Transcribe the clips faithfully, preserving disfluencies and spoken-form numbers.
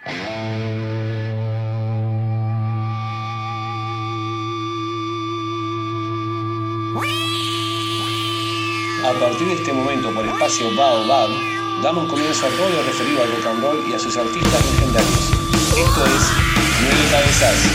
A partir de este momento, por espacio Baobab, damos comienzo a todo lo referido al rock and roll y a sus artistas legendarios. Esto es Nueve Cabezas.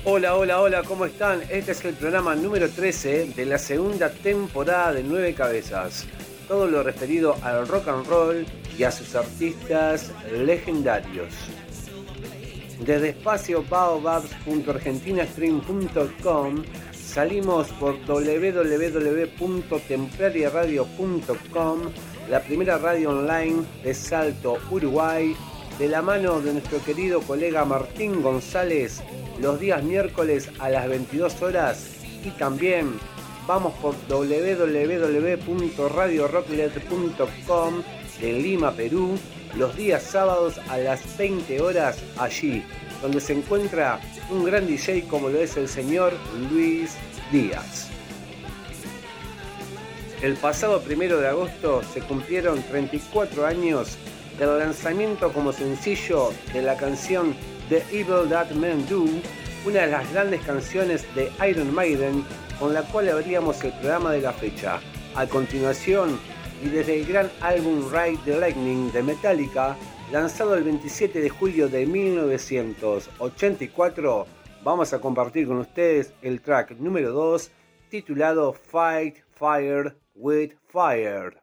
Hola, hola, hola, ¿cómo están? Este es el programa número trece de la segunda temporada de Nueve Cabezas. Todo lo referido al rock and roll y a sus artistas legendarios. Desde espacio baobabs punto argentinastream punto com salimos por doble u doble u doble u punto templariaradio punto com, la primera radio online de Salto, Uruguay, de la mano de nuestro querido colega Martín González, los días miércoles a las veintidós horas, y también vamos por doble u doble u doble u punto radio rocklet punto com de Lima, Perú, los días sábados a las veinte horas allí, donde se encuentra un gran D J como lo es el señor Luis Díaz. El pasado primero de agosto se cumplieron treinta y cuatro años del lanzamiento como sencillo de la canción The Evil That Men Do, una de las grandes canciones de Iron Maiden con la cual abríamos el programa de la fecha. A continuación, y desde el gran álbum Ride the Lightning de Metallica, lanzado el veintisiete de julio de mil novecientos ochenta y cuatro, vamos a compartir con ustedes el track número dos, titulado Fight Fire with Fire.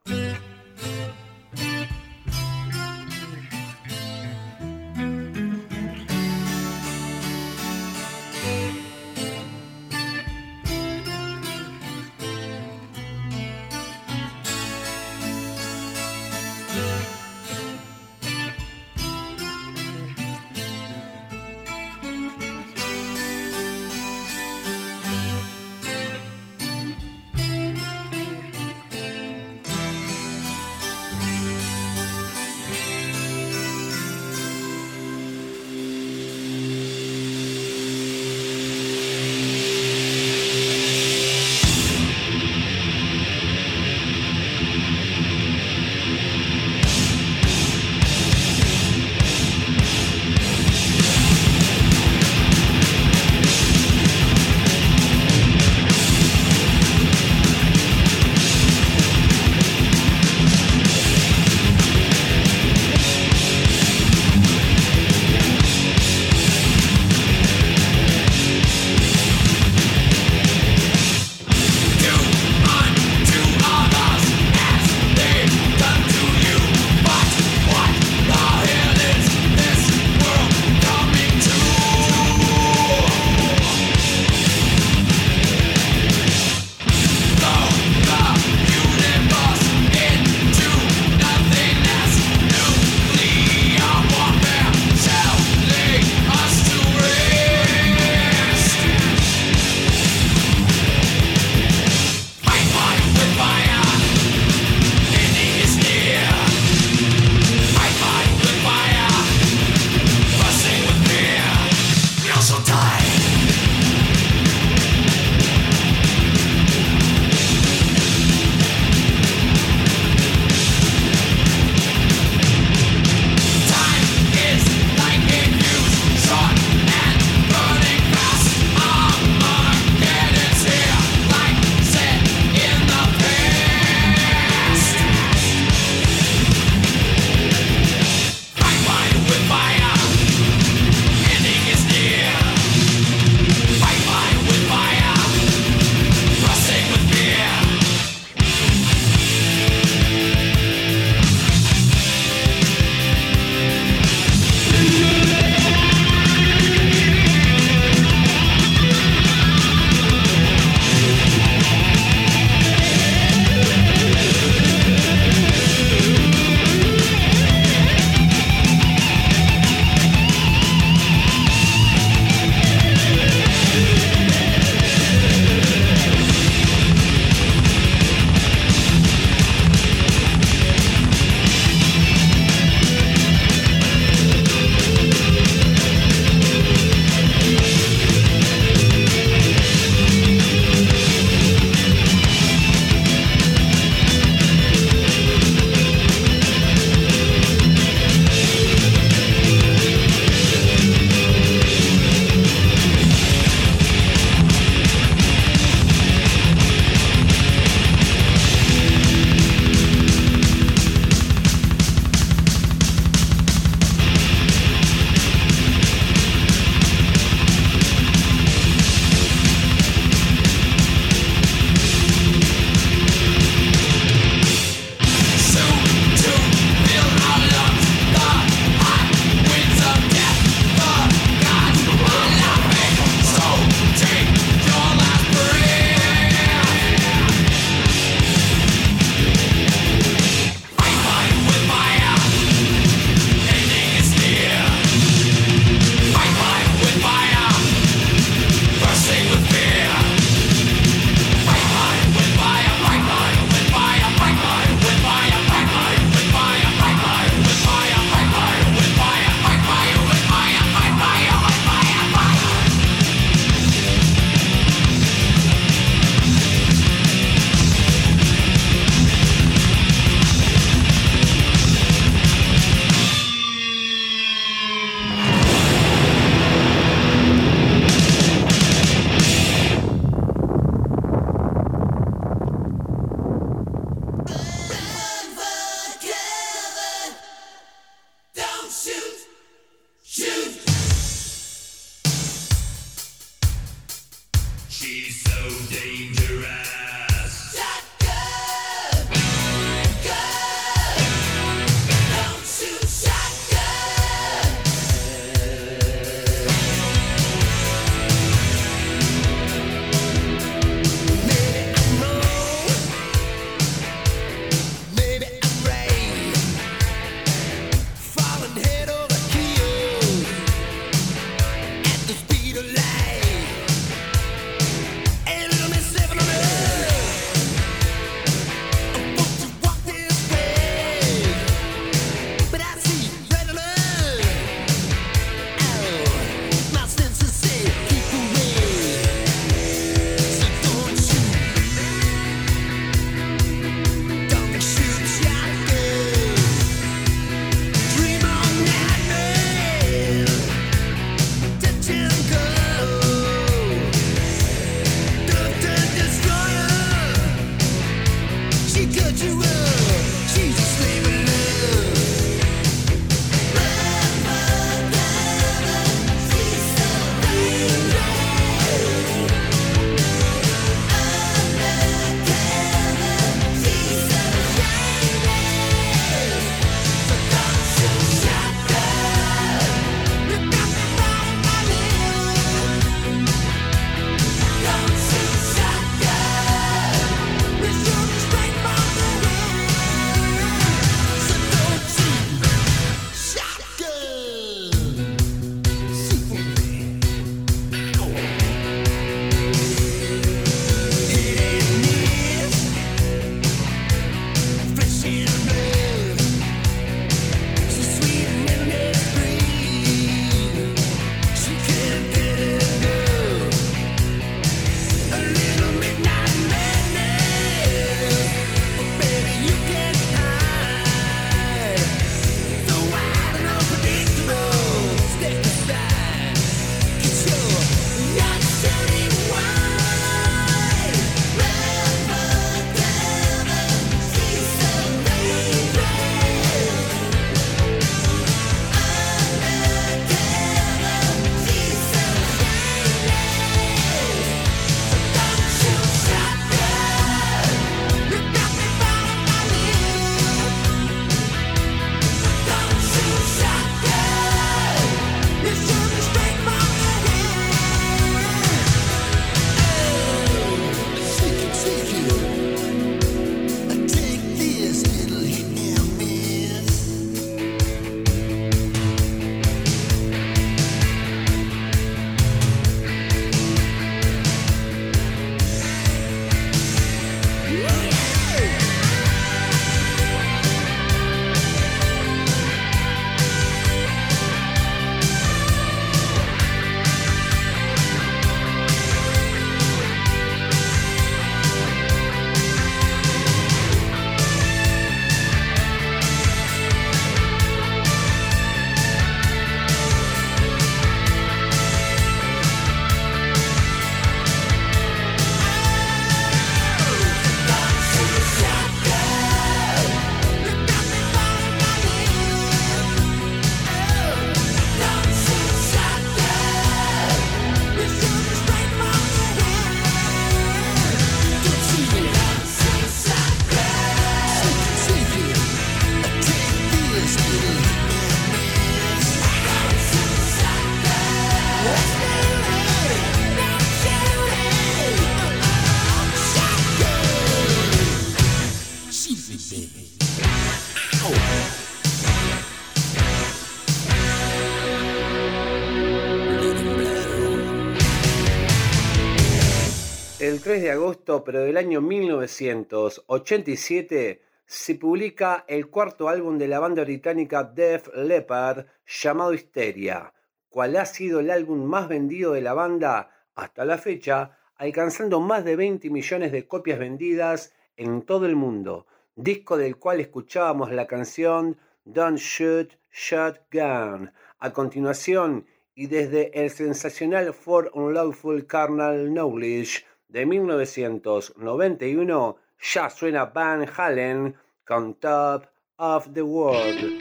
tres de agosto, pero del año mil novecientos ochenta y siete, se publica el cuarto álbum de la banda británica Def Leppard llamado Hysteria, cual ha sido el álbum más vendido de la banda hasta la fecha, alcanzando más de veinte millones de copias vendidas en todo el mundo, disco del cual escuchábamos la canción Don't Shoot Shotgun. A continuación, y desde el sensacional For Unlawful Carnal Knowledge de mil novecientos noventa y uno, ya suena Van Halen con Top of the World.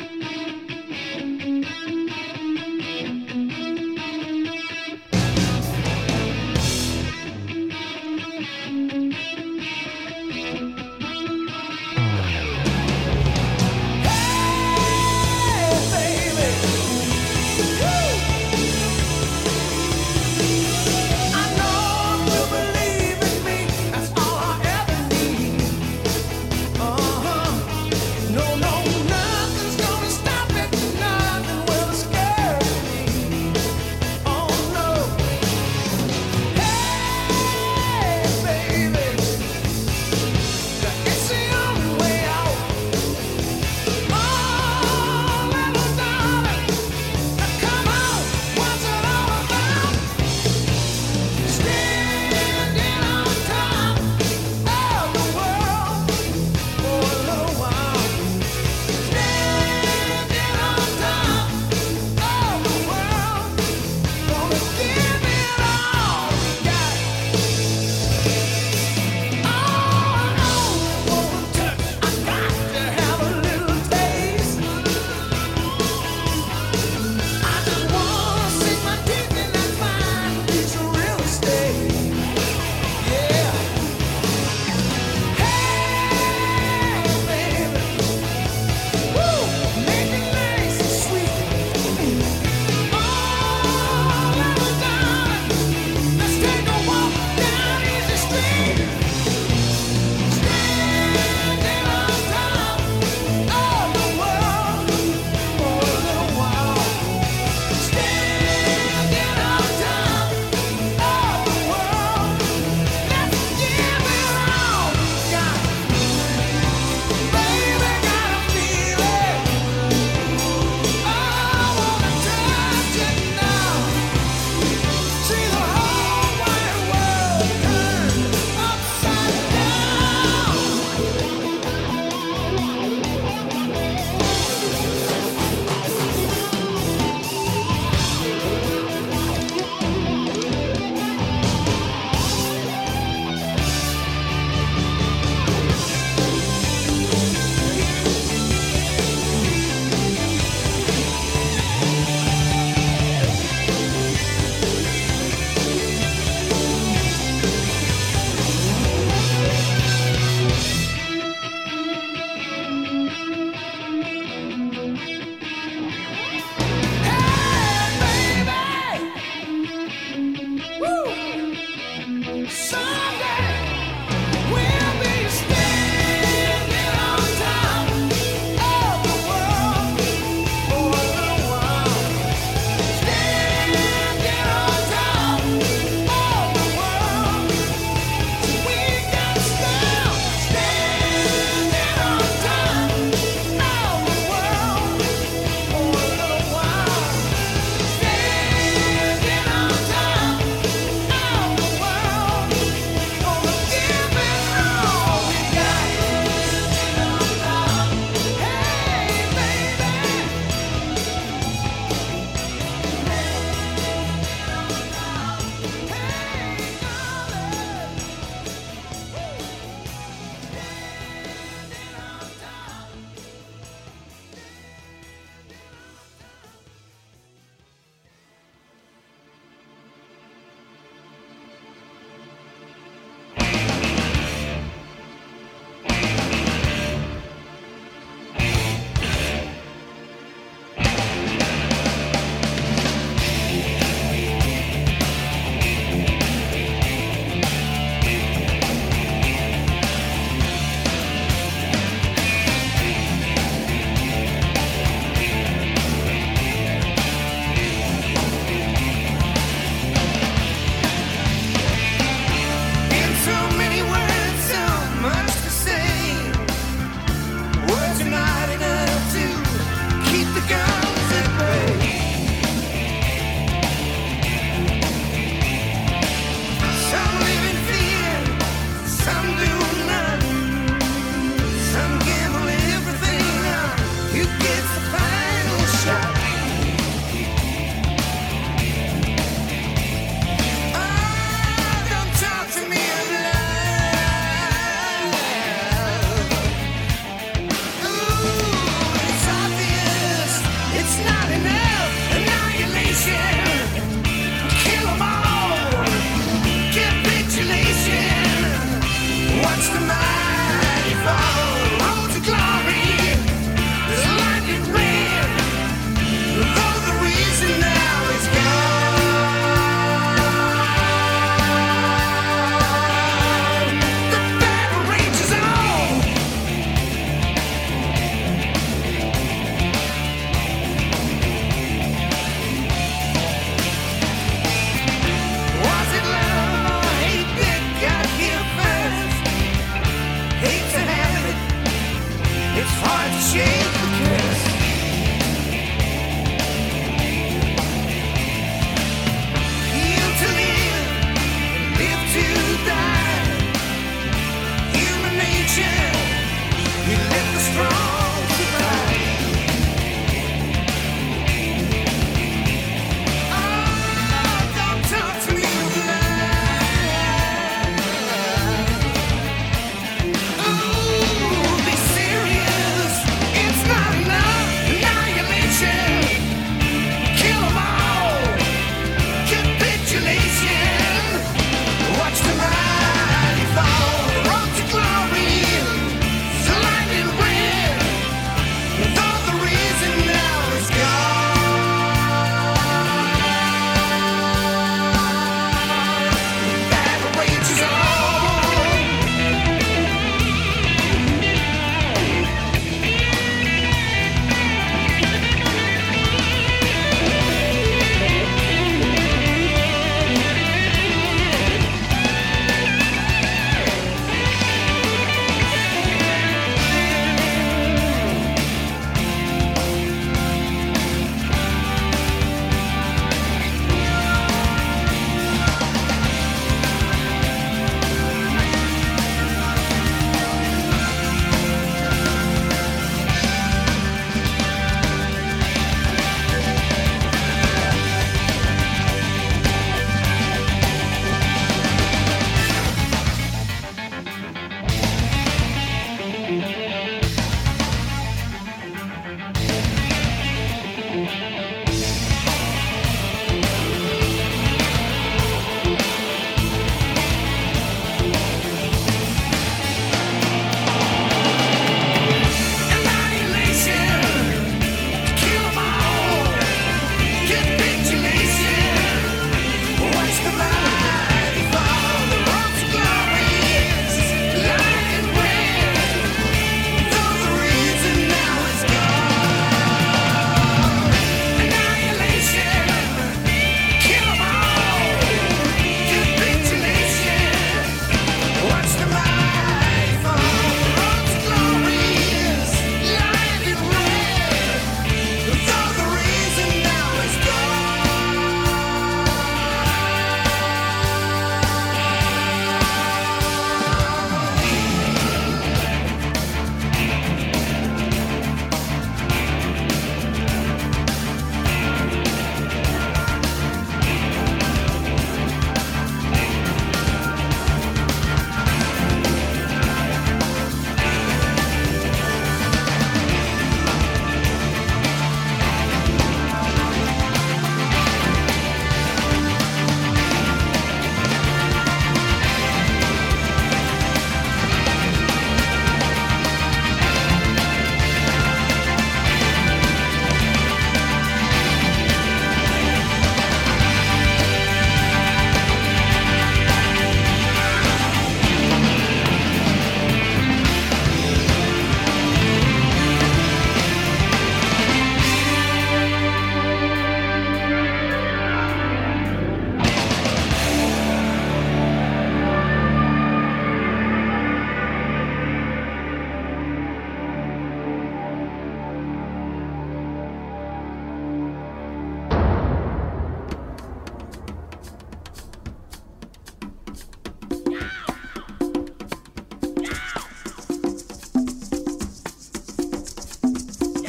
No, no, nothing's gonna stop.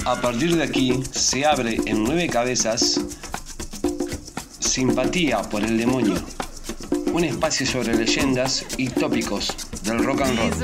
A partir de aquí se abre en nueve cabezas Simpatía por el Demonio, un espacio sobre leyendas y tópicos del rock and roll.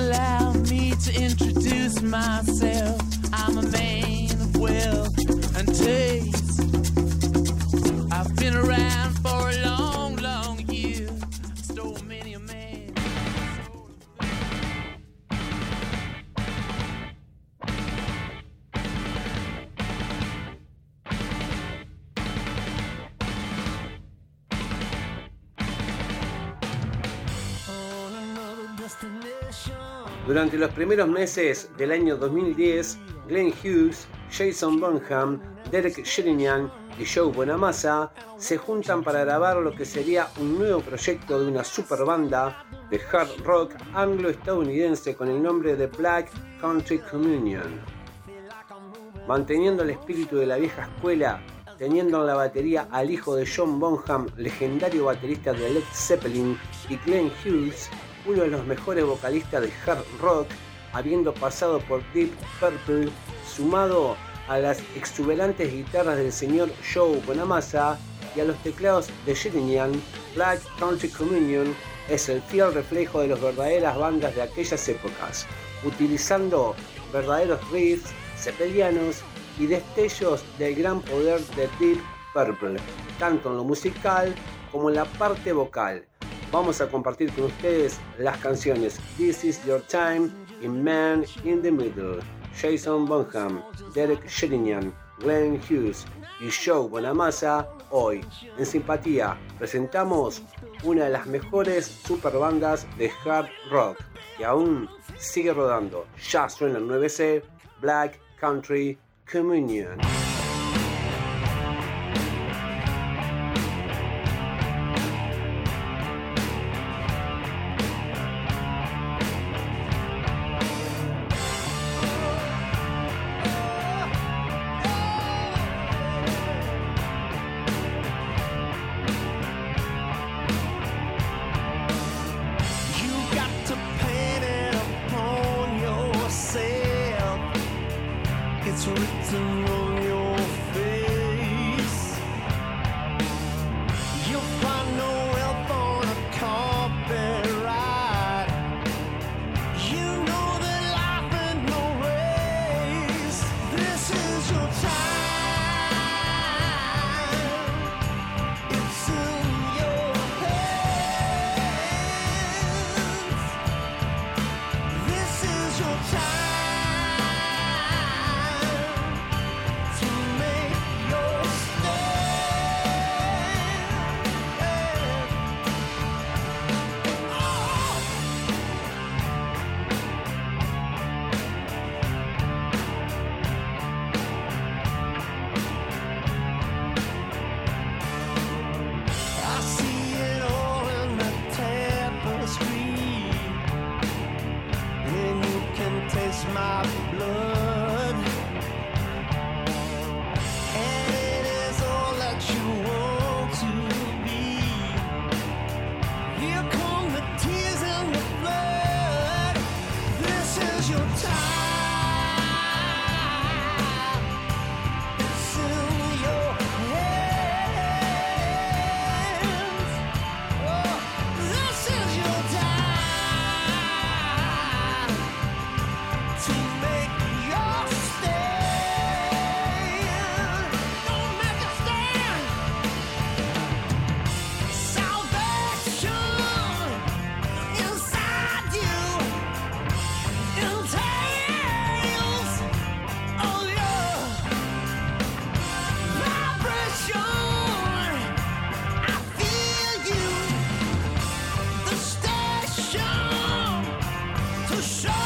Durante los primeros meses del año dos mil diez, Glenn Hughes, Jason Bonham, Derek Sherinian y Joe Bonamassa se juntan para grabar lo que sería un nuevo proyecto de una super banda de hard rock anglo-estadounidense con el nombre de Black Country Communion. Manteniendo el espíritu de la vieja escuela, teniendo en la batería al hijo de John Bonham, legendario baterista de Led Zeppelin, y Glenn Hughes, uno de los mejores vocalistas de hard rock, habiendo pasado por Deep Purple, sumado a las exuberantes guitarras del señor Joe Bonamassa y a los teclados de Sherinian. Black Country Communion es el fiel reflejo de las verdaderas bandas de aquellas épocas, utilizando verdaderos riffs zeppelianos y destellos del gran poder de Deep Purple, tanto en lo musical como en la parte vocal. Vamos a compartir con ustedes las canciones This Is Your Time y Man in the Middle. Jason Bonham, Derek Sherinian, Glenn Hughes y Joe Bonamassa. Hoy en Simpatía presentamos una de las mejores superbandas de hard rock que aún sigue rodando. Ya suena el nueve C, Black Country Communion. It's written on your face. You'll find no wealth on a carpet ride. You know that life ain't no race. This is your time. It's in your hands. This is your time. My blood, and it is all that you want to be. Here come the tears and the blood. This is your time. It's in your hands. Oh, this is your time. To make your stand, don't make a stand. Salvation inside you, entails all your vibration. I feel you, the station to show.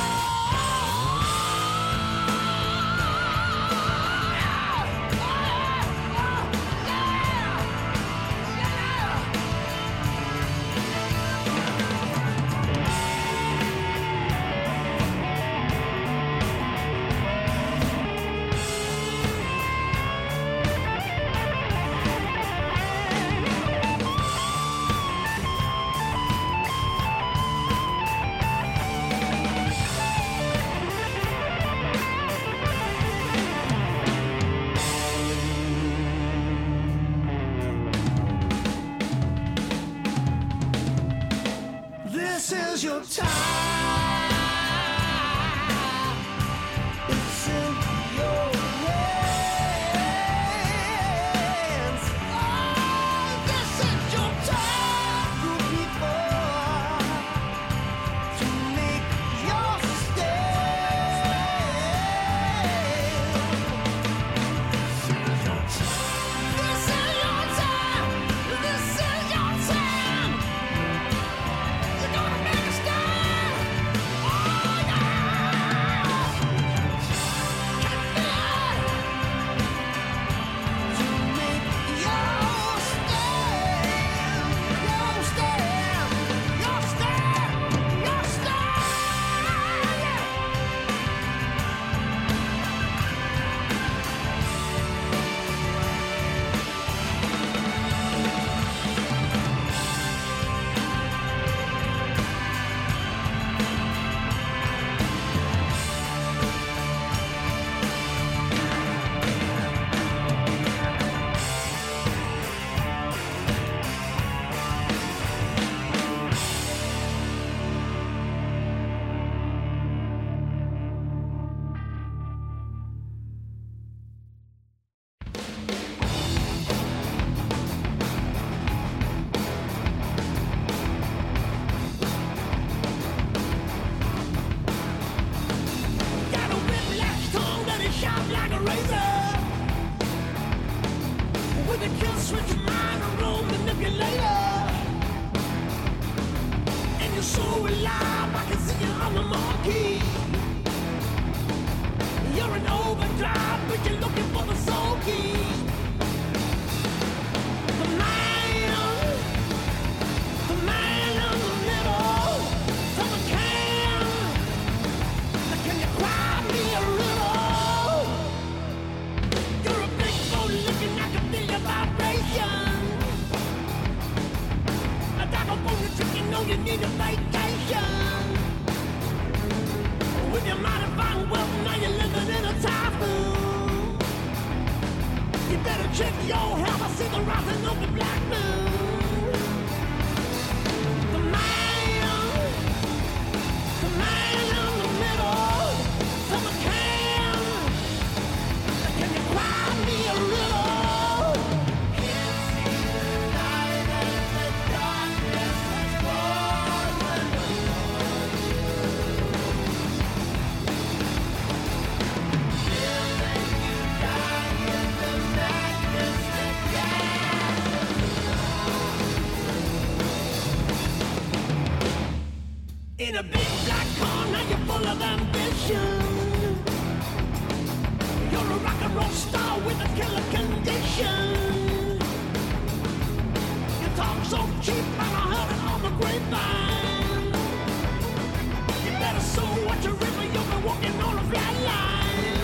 Check your health, I see the rising of the black moon. The man, the man in the middle. Someone can, can you cry me a little? Can't see the light as the darkness has fallen. In a big black car, now you're full of ambition. You're a rock and roll star with a killer condition. You talk so cheap, and I heard it on the grapevine. You better sow what you reap, or you'll be walking on a flat line.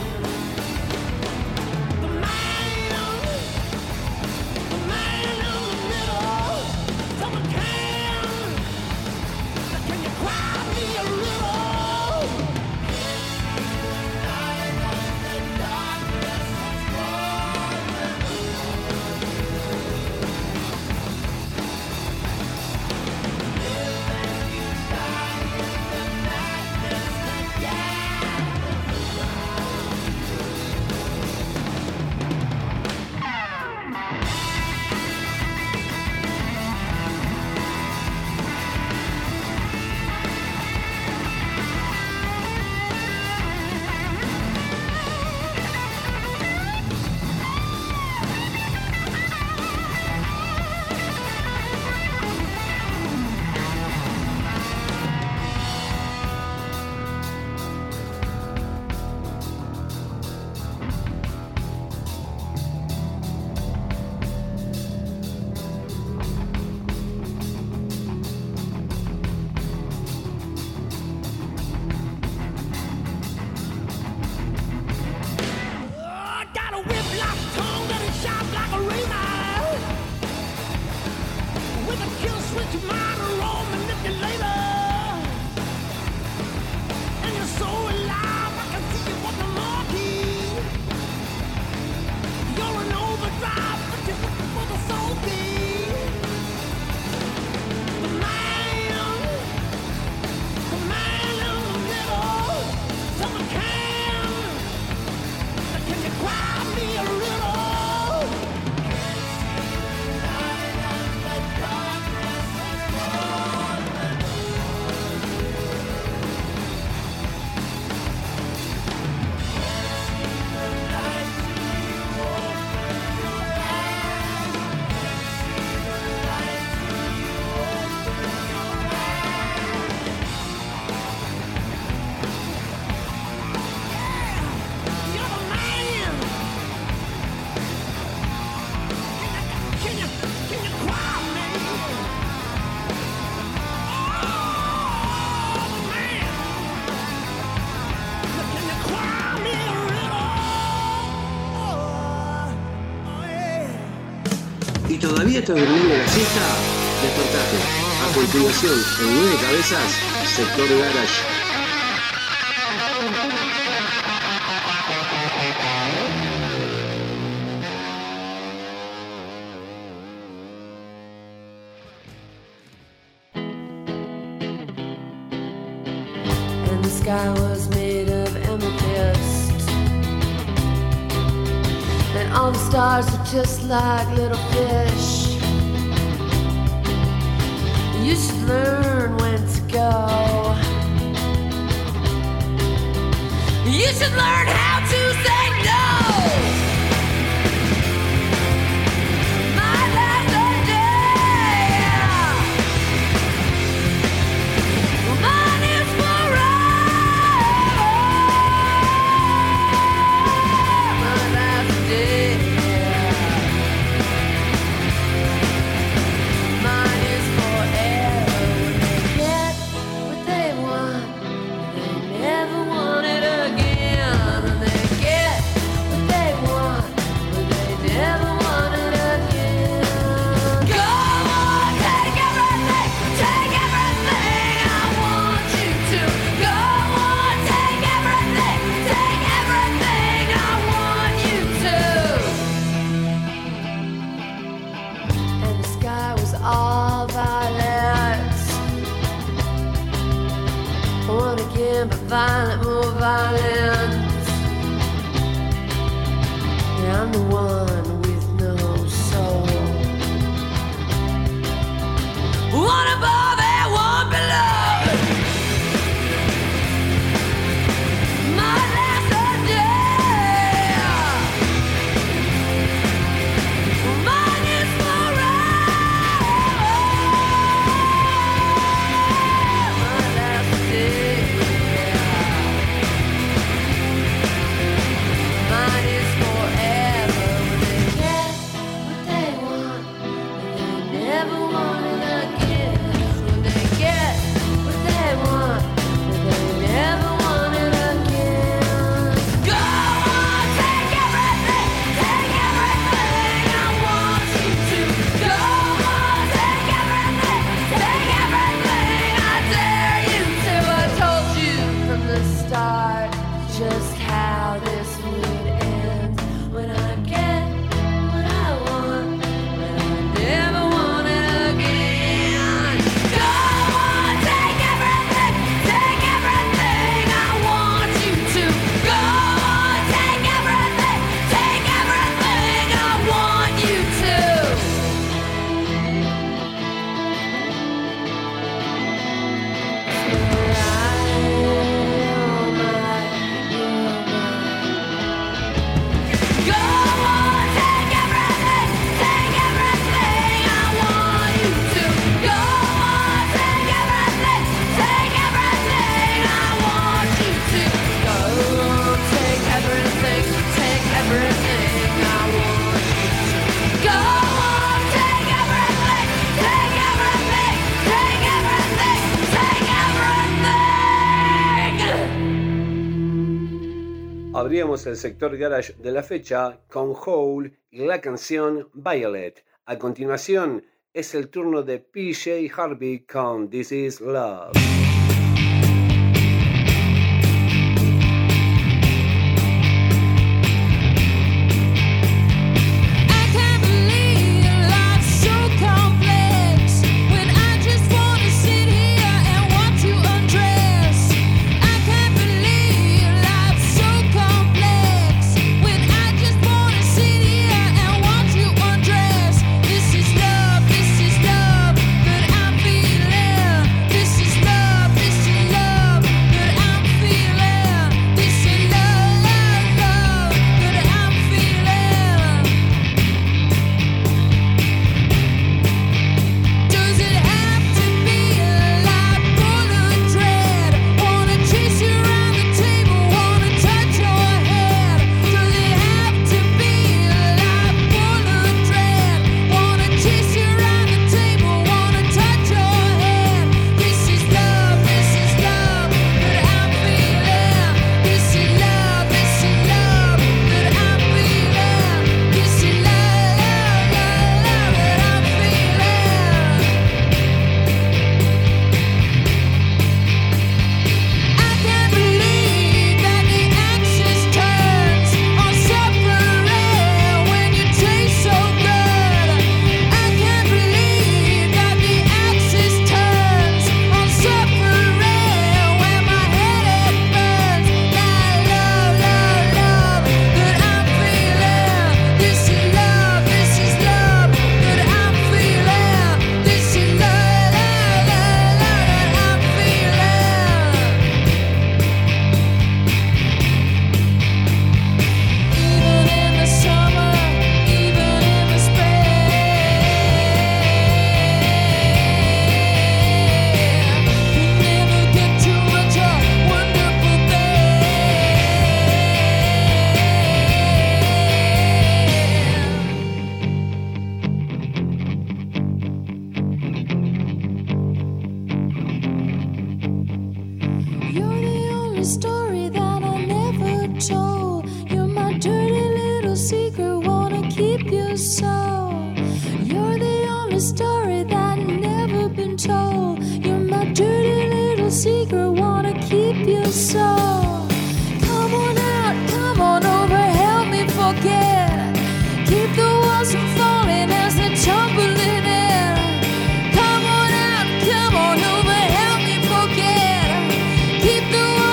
The man, the man in the middle. Someone can, can you cry me a little? I got a whiplash tongue that it shines like a razor. With a kill switch mind or roll manipulator. And you're so alive, I can see you on the marquee. You're an overdrive, but you're looking for the soul key. The man, the man in the middle. Someone can, can you cry me a little? You're the man. Can you, can you cry me? Oh, the man. Can you cry me a little? Oh, yeah. ¿Y todavía estás durmiendo la siesta? Despertate. A continuación, en Nueve Cabezas, Sector Garage. And the sky was made of amethyst, and all the stars were just like little fish. You should learn when to go. You should learn how to say no. My last day, mine is forever. My last day, mine is forever. When they get what they want, they never want it again. And they get again, but violent, more violent. Yeah, I'm the one with no soul. One above and one below. My last day. Mine is forever. My last day. Mine is forever. When they get what they want, and they never want it again. When they get what they want, and they never want it again. Go on, take everything, take everything I want you to. Go on, take everything, take everything I dare you to. I told you from the start just how this would end. When I get what I want, when I never want it again. Go on, take everything, take everything I want you to. Go on, take everything, take everything I want you to. Go on, take everything, take everything I want you to. Go on, take everything, take everything I want you to. Go on, take everything, take everything I want you to. Go on, take everything, take everything, take everything, take everything. Abríamos el sector garage de la fecha con Hole y la canción Violet. A continuación es el turno de P J Harvey con This Is Love. I can't believe life's so complex when I just wanna sit here and watch you undress. I can't believe life's so complex when I just wanna sit here and watch you undress. This is love, this is love that I'm feeling. This is love, this is love that I'm feeling. This is love, love, love that I'm feeling. Does it have to be like full of dread? Wanna chase you around the table, wanna touch your head. Does it have to be like full of dread? Wanna chase you around the table, wanna touch your head. This is love, this is love that I'm feeling. This is love, this is love that I'm feeling. This is love, love, love, love that I'm feeling. I can't believe that the axis turns on suffering when you taste so good. I can't believe that the axis turns on suffering when my head it burns. That love, love, love that I'm feeling. This is love, this is love that I'm feeling. This is love, love, love, love that I'm feeling. Even in the summer, even in the spring, you never get too much of wonderful things. You're the only story that I never told. You're my dirty little secret, wanna keep you so. You're the only story that never been told. You're my dirty little secret, wanna keep you so. Come on out, come on over, help me forget. Keep the walls from falling as they're tumbling in. Come on out, come on over, help me forget. Keep the walls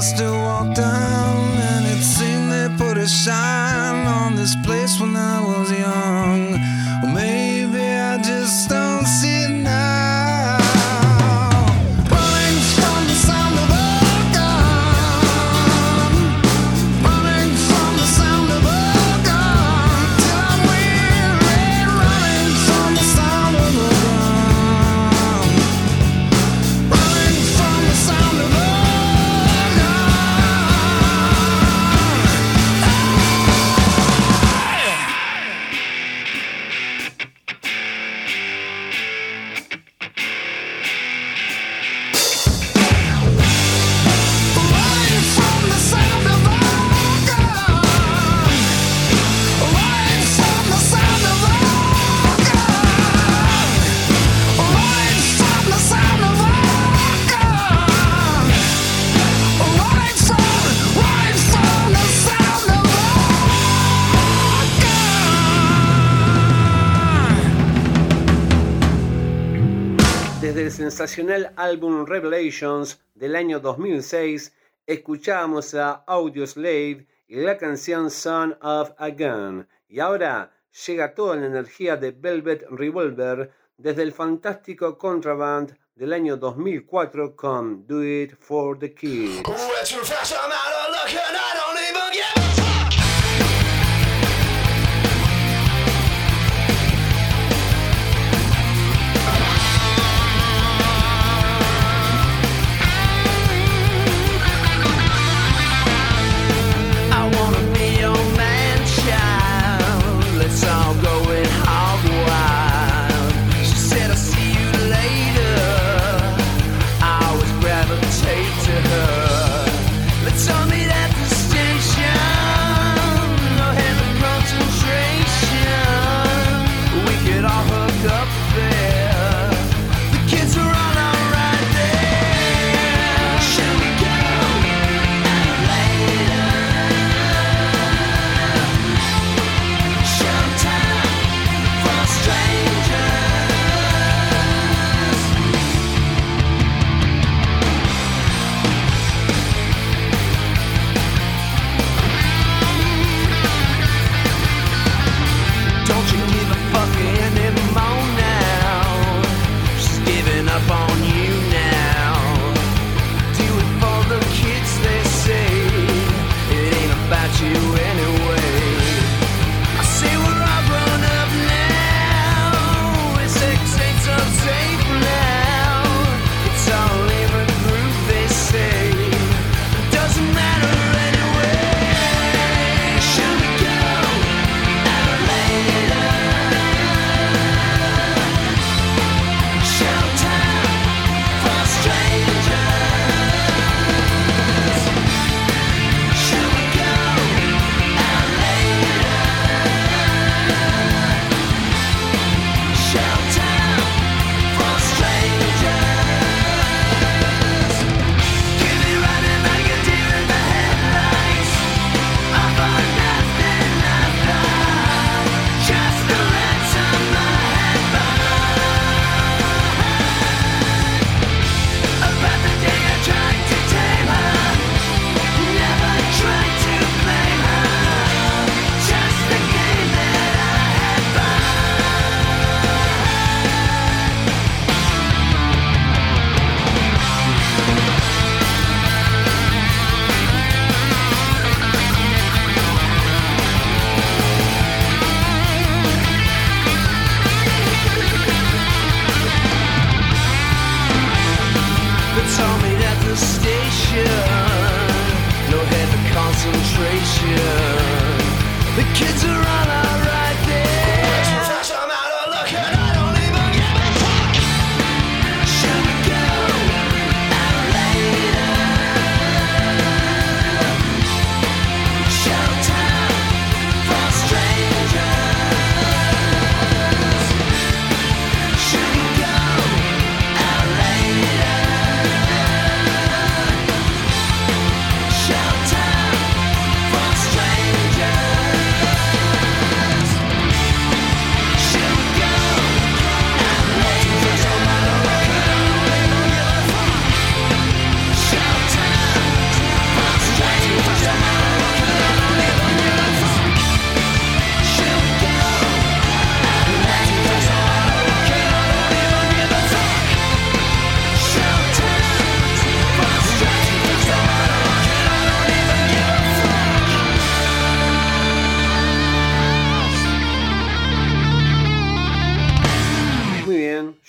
still walk down, and it seemed they put a shine on this place when I was young. Well, maybe I just don't see it now. Running from the sound of a gun, running from the sound of a gun, till I'm weary, running from the sound of a gun, running from the sound of a gun. Running from the sound of a gun, running from the sound of a gun, running from the sound of a gun, running from, running from the sound of a gun. Desde el sensacional álbum Revelations del año dos mil seis, escuchamos a Audioslave y la canción Son of a Gun. Y ahora llega toda la energía de Velvet Revolver desde el fantástico Contraband del año dos mil cuatro con Do It for the Kids. I wanna be your man child. Let's all go in hog wild. She said I'll see you later. I always gravitate to her. Let's all meet at the station.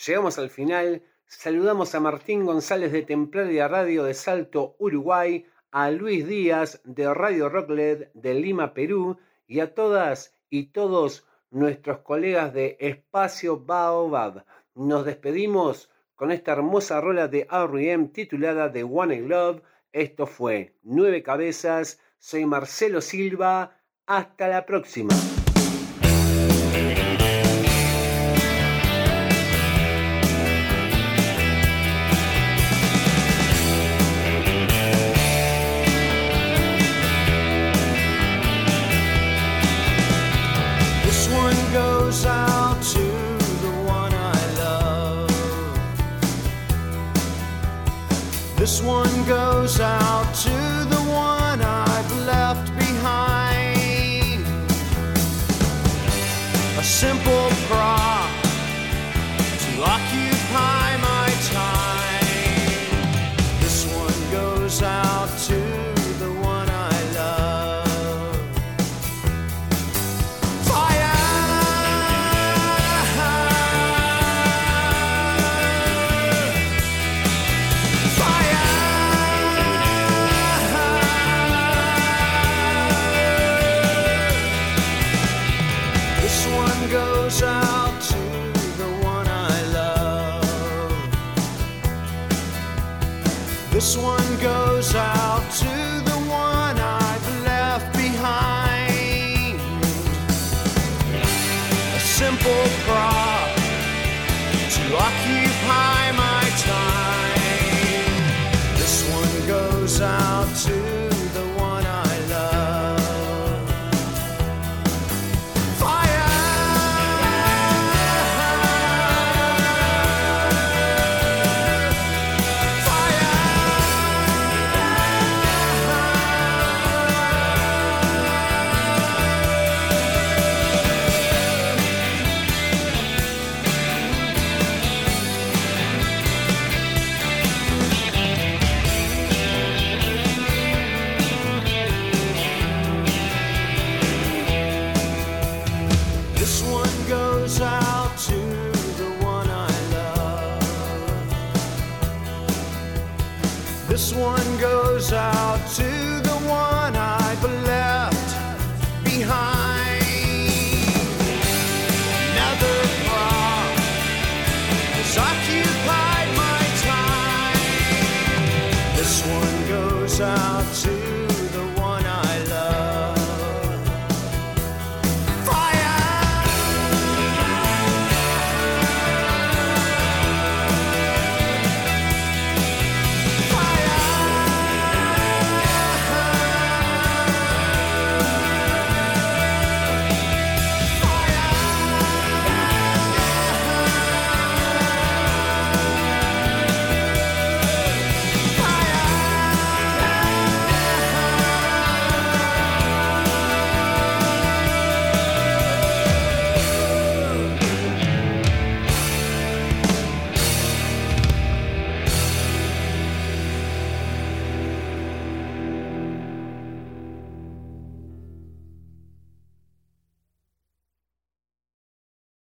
llegamos al final. Saludamos a Martín González de Templaria Radio de Salto, Uruguay, a Luis Díaz de Radio Rocklet de Lima, Perú, y a todas y todos nuestros colegas de Espacio Baobab. Nos despedimos con esta hermosa rola de R E M titulada The One I Love. Esto fue Nueve Cabezas. Soy Marcelo Silva. Hasta la próxima. This one goes out to the one I love. This one goes out to the one I've left behind. A simple prop to occupy my time. This one goes out to the one I love. Fire! This one goes out to the one I love. This one goes out to the one I've left behind. A simple prop to occupy my time. This one goes out to the one I love. Fire! This one goes out to the one I love. This one goes out to the one I've left behind. Another prop has occupied my time. This one goes out to